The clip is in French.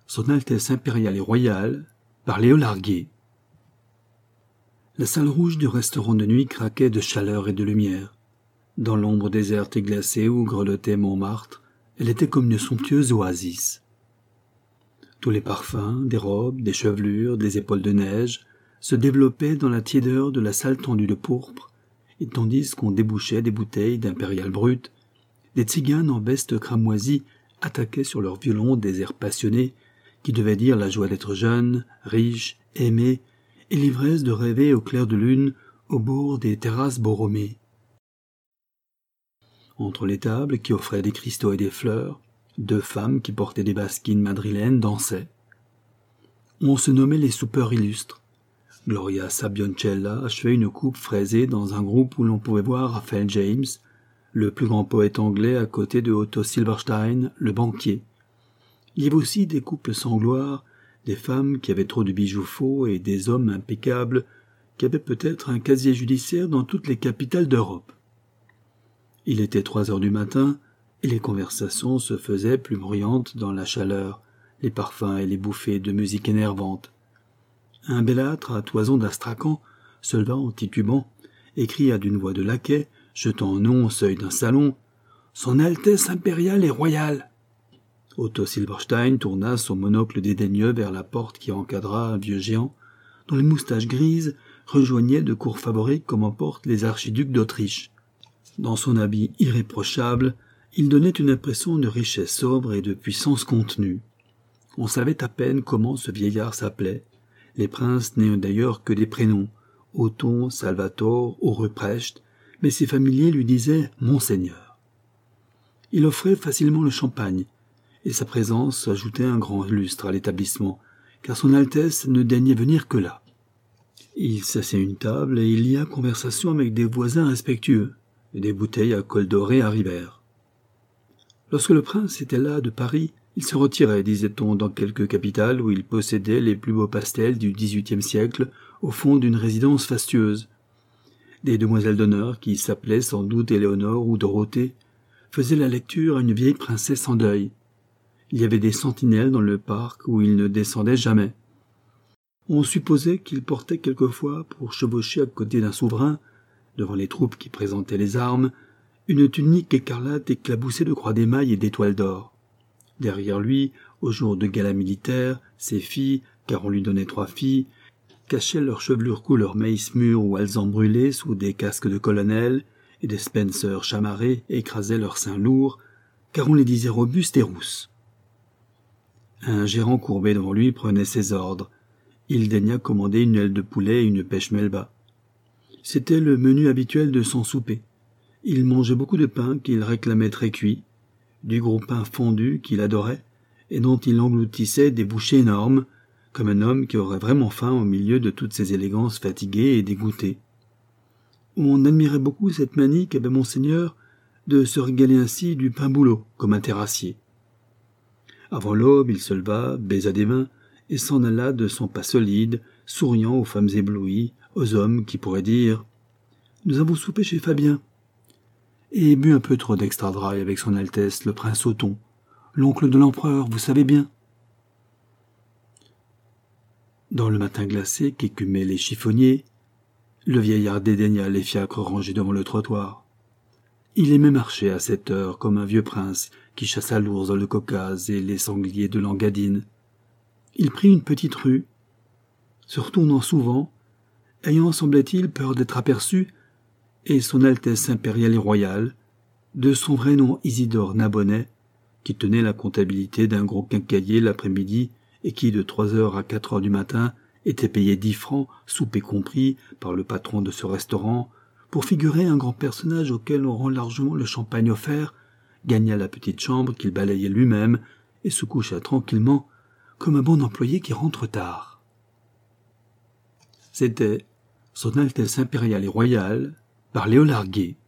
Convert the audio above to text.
Son Altesse impériale et royale, par Léo Larguier. La salle rouge du restaurant de nuit craquait de chaleur et de lumière. Dans l'ombre déserte et glacée où grelottait Montmartre, elle était comme une somptueuse oasis. Tous les parfums, des robes, des chevelures, des épaules de neige, se développaient dans la tiédeur de la salle tendue de pourpre, et tandis qu'on débouchait des bouteilles d'impérial brut, des tziganes en veste cramoisie attaquaient sur leurs violons des airs passionnés qui devaient dire la joie d'être jeune, riche, aimé, et l'ivresse de rêver au clair de lune au bord des terrasses borromées. Entre les tables qui offraient des cristaux et des fleurs, deux femmes qui portaient des basquines madrilènes dansaient. On se nommait les soupeurs illustres. Gloria Sabioncella achevait une coupe fraisée dans un groupe où l'on pouvait voir Raphael James, le plus grand poète anglais à côté de Otto Silberstein, le banquier. Il y avait aussi des couples sans gloire, des femmes qui avaient trop de bijoux faux et des hommes impeccables qui avaient peut-être un casier judiciaire dans toutes les capitales d'Europe. Il était 3 heures du matin et les conversations se faisaient plus bruyantes dans la chaleur, les parfums et les bouffées de musique énervante. Un bellâtre à toison d'Astrakhan se leva en titubant et cria d'une voix de laquais, jetant un nom au seuil d'un salon « Son Altesse impériale et royale !» Otto Silberstein tourna son monocle dédaigneux vers la porte qui encadra un vieux géant, dont les moustaches grises rejoignaient de courts favoris comme en portent les archiducs d'Autriche. Dans son habit irréprochable, il donnait une impression de richesse sobre et de puissance contenue. On savait à peine comment ce vieillard s'appelait. Les princes n'ayant d'ailleurs que des prénoms, Othon, Salvator ou Ruprecht, mais ses familiers lui disaient « Monseigneur ». Il offrait facilement le champagne, et sa présence ajoutait un grand lustre à l'établissement, car son Altesse ne daignait venir que là. Il s'assait à une table et il lia conversation avec des voisins respectueux, et des bouteilles à col doré arrivèrent. Lorsque le prince était là de Paris, il se retirait, disait-on, dans quelque capitale où il possédait les plus beaux pastels du XVIIIe siècle au fond d'une résidence fastueuse. Des demoiselles d'honneur, qui s'appelaient sans doute Éléonore ou Dorothée, faisaient la lecture à une vieille princesse en deuil. Il y avait des sentinelles dans le parc où il ne descendait jamais. On supposait qu'il portait quelquefois, pour chevaucher à côté d'un souverain, devant les troupes qui présentaient les armes, une tunique écarlate éclaboussée de croix d'émail et d'étoiles d'or. Derrière lui, au jour de gala militaire, ses filles, car on lui donnait 3 filles, cachaient leurs chevelures couleur maïs mûr ou alezan brûlé sous des casques de colonel, et des Spencer chamarrés écrasaient leurs seins lourds, car on les disait robustes et rousses. Un gérant courbé devant lui prenait ses ordres. Il daigna commander une aile de poulet et une pêche melba. C'était le menu habituel de son souper. Il mangeait beaucoup de pain qu'il réclamait très cuit, du gros pain fondu qu'il adorait, et dont il engloutissait des bouchées énormes, comme un homme qui aurait vraiment faim au milieu de toutes ces élégances fatiguées et dégoûtées. On admirait beaucoup cette manie qu'avait Monseigneur de se régaler ainsi du pain boulot, comme un terrassier. Avant l'aube, il se leva, baisa des mains, et s'en alla de son pas solide, souriant aux femmes éblouies, aux hommes qui pourraient dire « Nous avons soupé chez Fabien » et bu un peu trop d'extra dry avec son Altesse le prince Othon, l'oncle de l'empereur, vous savez bien. Dans le matin glacé qu'écumaient les chiffonniers, le vieillard dédaigna les fiacres rangés devant le trottoir. Il aimait marcher à cette heure comme un vieux prince qui chassa l'ours dans le Caucase et les sangliers de l'Engadine. Il prit une petite rue, se retournant souvent, ayant, semblait-il, peur d'être aperçu, et son Altesse impériale et royale, de son vrai nom Isidore Narbonnet, qui tenait la comptabilité d'un gros quincaillier l'après-midi et qui, de 3 heures à 4 heures du matin, était payé 10 francs, souper compris, par le patron de ce restaurant, pour figurer un grand personnage auquel on rend largement le champagne offert, gagna la petite chambre qu'il balayait lui-même et se coucha tranquillement, comme un bon employé qui rentre tard. C'était Son Altesse impériale et royale, par Léo Larguier.